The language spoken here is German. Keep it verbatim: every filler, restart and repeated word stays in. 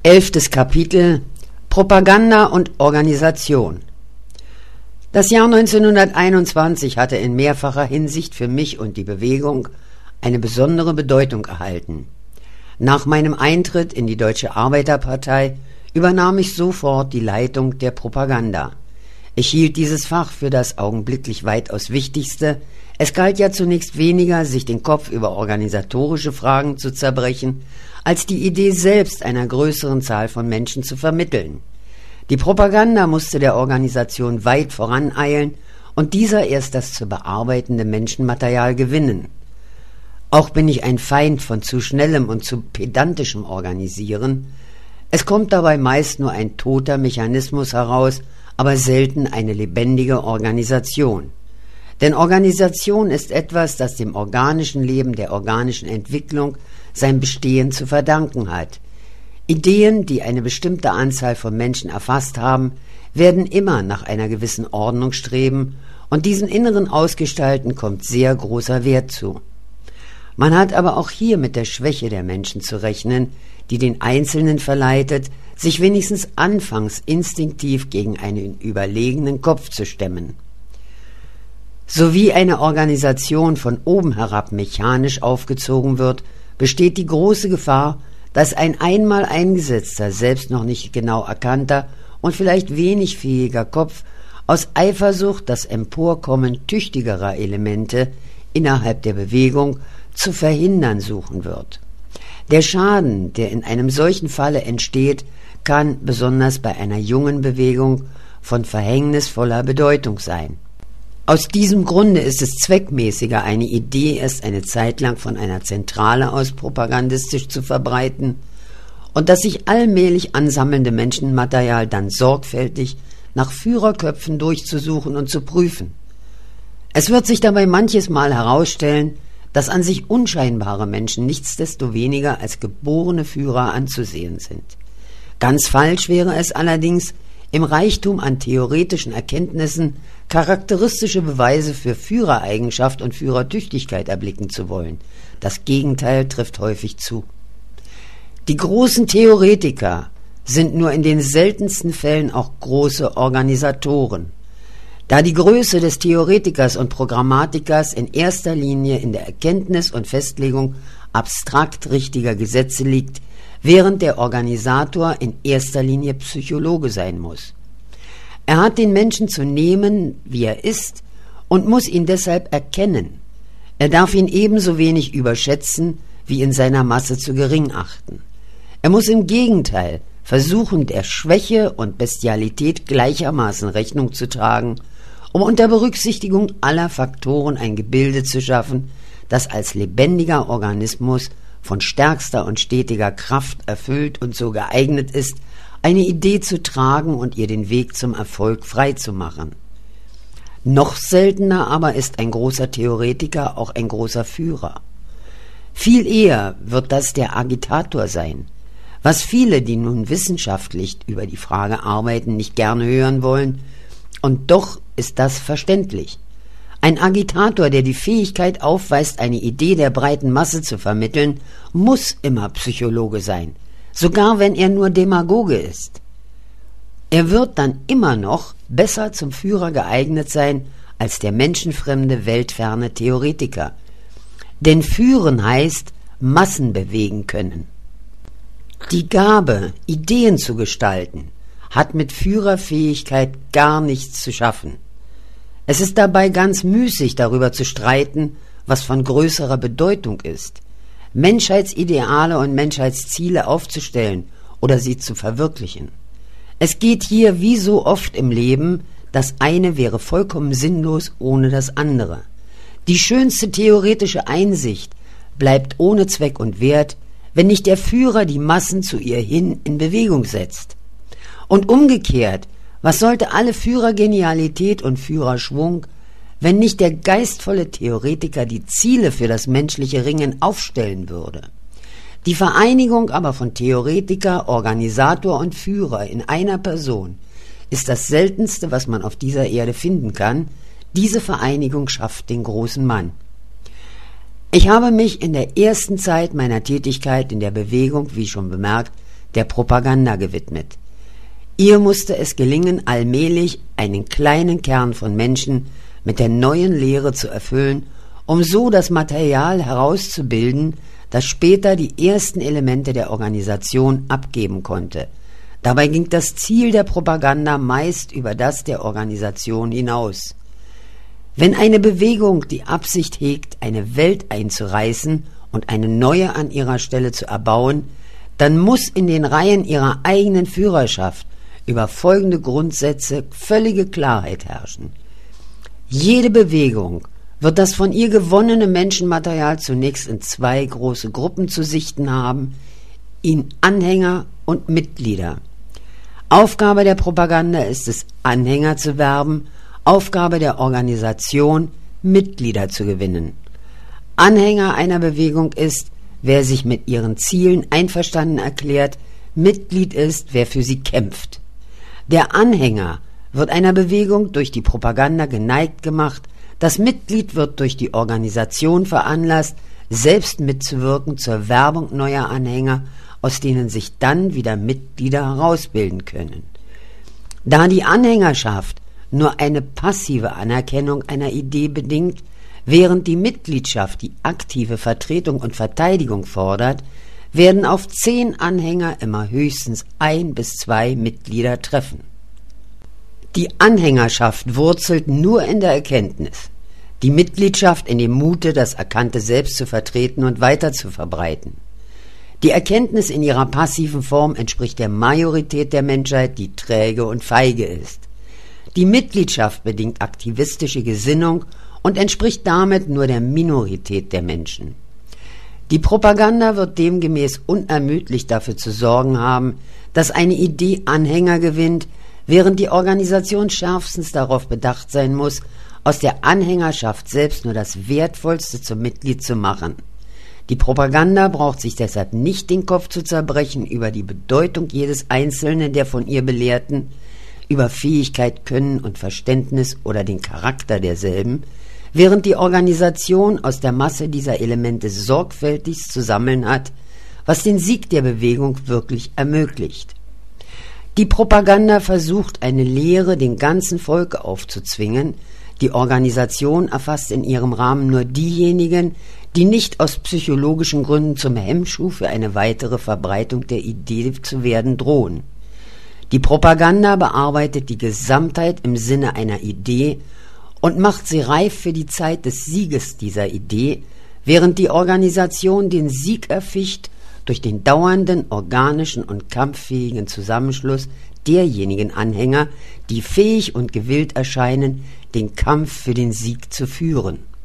Elftes Kapitel: Propaganda und Organisation. Das Jahr neunzehnhunderteinundzwanzig hatte in mehrfacher Hinsicht für mich und die Bewegung eine besondere Bedeutung erhalten. Nach meinem Eintritt in die Deutsche Arbeiterpartei übernahm ich sofort die Leitung der Propaganda. Ich hielt dieses Fach für das augenblicklich weitaus wichtigste. Es galt ja zunächst weniger, sich den Kopf über organisatorische Fragen zu zerbrechen, als die Idee selbst einer größeren Zahl von Menschen zu vermitteln. Die Propaganda musste der Organisation weit voraneilen und dieser erst das zu bearbeitende Menschenmaterial gewinnen. Auch bin ich ein Feind von zu schnellem und zu pedantischem Organisieren. Es kommt dabei meist nur ein toter Mechanismus heraus, aber selten eine lebendige Organisation. Denn Organisation ist etwas, das dem organischen Leben, der organischen Entwicklung sein Bestehen zu verdanken hat. Ideen, die eine bestimmte Anzahl von Menschen erfasst haben, werden immer nach einer gewissen Ordnung streben, und diesen inneren Ausgestalten kommt sehr großer Wert zu. Man hat aber auch hier mit der Schwäche der Menschen zu rechnen, die den Einzelnen verleitet, sich wenigstens anfangs instinktiv gegen einen überlegenen Kopf zu stemmen. So wie eine Organisation von oben herab mechanisch aufgezogen wird, besteht die große Gefahr, dass ein einmal eingesetzter, selbst noch nicht genau erkannter und vielleicht wenig fähiger Kopf aus Eifersucht das Emporkommen tüchtigerer Elemente innerhalb der Bewegung zu verhindern suchen wird. Der Schaden, der in einem solchen Falle entsteht, kann besonders bei einer jungen Bewegung von verhängnisvoller Bedeutung sein. Aus diesem Grunde ist es zweckmäßiger, eine Idee erst eine Zeit lang von einer Zentrale aus propagandistisch zu verbreiten und das sich allmählich ansammelnde Menschenmaterial dann sorgfältig nach Führerköpfen durchzusuchen und zu prüfen. Es wird sich dabei manches Mal herausstellen, dass an sich unscheinbare Menschen nichtsdestoweniger als geborene Führer anzusehen sind. Ganz falsch wäre es allerdings, im Reichtum an theoretischen Erkenntnissen charakteristische Beweise für Führereigenschaft und Führertüchtigkeit erblicken zu wollen. Das Gegenteil trifft häufig zu. Die großen Theoretiker sind nur in den seltensten Fällen auch große Organisatoren. Da die Größe des Theoretikers und Programmatikers in erster Linie in der Erkenntnis und Festlegung abstrakt richtiger Gesetze liegt, während der Organisator in erster Linie Psychologe sein muss. Er hat den Menschen zu nehmen, wie er ist, und muss ihn deshalb erkennen. Er darf ihn ebenso wenig überschätzen, wie in seiner Masse zu gering achten. Er muss im Gegenteil versuchen, der Schwäche und Bestialität gleichermaßen Rechnung zu tragen, um unter Berücksichtigung aller Faktoren ein Gebilde zu schaffen, das als lebendiger Organismus von stärkster und stetiger Kraft erfüllt und so geeignet ist, eine Idee zu tragen und ihr den Weg zum Erfolg frei zu machen. Noch seltener aber ist ein großer Theoretiker auch ein großer Führer. Viel eher wird das der Agitator sein, was viele, die nun wissenschaftlich über die Frage arbeiten, nicht gerne hören wollen, und doch ist das verständlich. Ein Agitator, der die Fähigkeit aufweist, eine Idee der breiten Masse zu vermitteln, muss immer Psychologe sein, sogar wenn er nur Demagoge ist. Er wird dann immer noch besser zum Führer geeignet sein als der menschenfremde, weltferne Theoretiker. Denn führen heißt Massen bewegen können. Die Gabe, Ideen zu gestalten, hat mit Führerfähigkeit gar nichts zu schaffen. Es ist dabei ganz müßig, darüber zu streiten, was von größerer Bedeutung ist, Menschheitsideale und Menschheitsziele aufzustellen oder sie zu verwirklichen. Es geht hier wie so oft im Leben, das eine wäre vollkommen sinnlos ohne das andere. Die schönste theoretische Einsicht bleibt ohne Zweck und Wert, wenn nicht der Führer die Massen zu ihr hin in Bewegung setzt. Und umgekehrt, was sollte alle Führergenialität und Führerschwung, wenn nicht der geistvolle Theoretiker die Ziele für das menschliche Ringen aufstellen würde? Die Vereinigung aber von Theoretiker, Organisator und Führer in einer Person ist das Seltenste, was man auf dieser Erde finden kann. Diese Vereinigung schafft den großen Mann. Ich habe mich in der ersten Zeit meiner Tätigkeit in der Bewegung, wie schon bemerkt, der Propaganda gewidmet. Ihr musste es gelingen, allmählich einen kleinen Kern von Menschen mit der neuen Lehre zu erfüllen, um so das Material herauszubilden, das später die ersten Elemente der Organisation abgeben konnte. Dabei ging das Ziel der Propaganda meist über das der Organisation hinaus. Wenn eine Bewegung die Absicht hegt, eine Welt einzureißen und eine neue an ihrer Stelle zu erbauen, dann muss in den Reihen ihrer eigenen Führerschaft über folgende Grundsätze völlige Klarheit herrschen. Jede Bewegung wird das von ihr gewonnene Menschenmaterial zunächst in zwei große Gruppen zu sichten haben, in Anhänger und Mitglieder. Aufgabe der Propaganda ist es, Anhänger zu werben, Aufgabe der Organisation, Mitglieder zu gewinnen. Anhänger einer Bewegung ist, wer sich mit ihren Zielen einverstanden erklärt, Mitglied ist, wer für sie kämpft. Der Anhänger wird einer Bewegung durch die Propaganda geneigt gemacht, das Mitglied wird durch die Organisation veranlasst, selbst mitzuwirken zur Werbung neuer Anhänger, aus denen sich dann wieder Mitglieder herausbilden können. Da die Anhängerschaft nur eine passive Anerkennung einer Idee bedingt, während die Mitgliedschaft die aktive Vertretung und Verteidigung fordert, werden auf zehn Anhänger immer höchstens ein bis zwei Mitglieder treffen. Die Anhängerschaft wurzelt nur in der Erkenntnis, die Mitgliedschaft in dem Mute, das Erkannte selbst zu vertreten und weiter zu verbreiten. Die Erkenntnis in ihrer passiven Form entspricht der Majorität der Menschheit, die träge und feige ist. Die Mitgliedschaft bedingt aktivistische Gesinnung und entspricht damit nur der Minorität der Menschen. Die Propaganda wird demgemäß unermüdlich dafür zu sorgen haben, dass eine Idee Anhänger gewinnt, während die Organisation schärfstens darauf bedacht sein muss, aus der Anhängerschaft selbst nur das Wertvollste zum Mitglied zu machen. Die Propaganda braucht sich deshalb nicht den Kopf zu zerbrechen über die Bedeutung jedes Einzelnen der von ihr Belehrten, über Fähigkeit, Können und Verständnis oder den Charakter derselben, während die Organisation aus der Masse dieser Elemente sorgfältigst zu sammeln hat, was den Sieg der Bewegung wirklich ermöglicht. Die Propaganda versucht, eine Lehre dem ganzen Volke aufzuzwingen. Die Organisation erfasst in ihrem Rahmen nur diejenigen, die nicht aus psychologischen Gründen zum Hemmschuh für eine weitere Verbreitung der Idee zu werden drohen. Die Propaganda bearbeitet die Gesamtheit im Sinne einer Idee und macht sie reif für die Zeit des Sieges dieser Idee, während die Organisation den Sieg erficht durch den dauernden, organischen und kampffähigen Zusammenschluss derjenigen Anhänger, die fähig und gewillt erscheinen, den Kampf für den Sieg zu führen.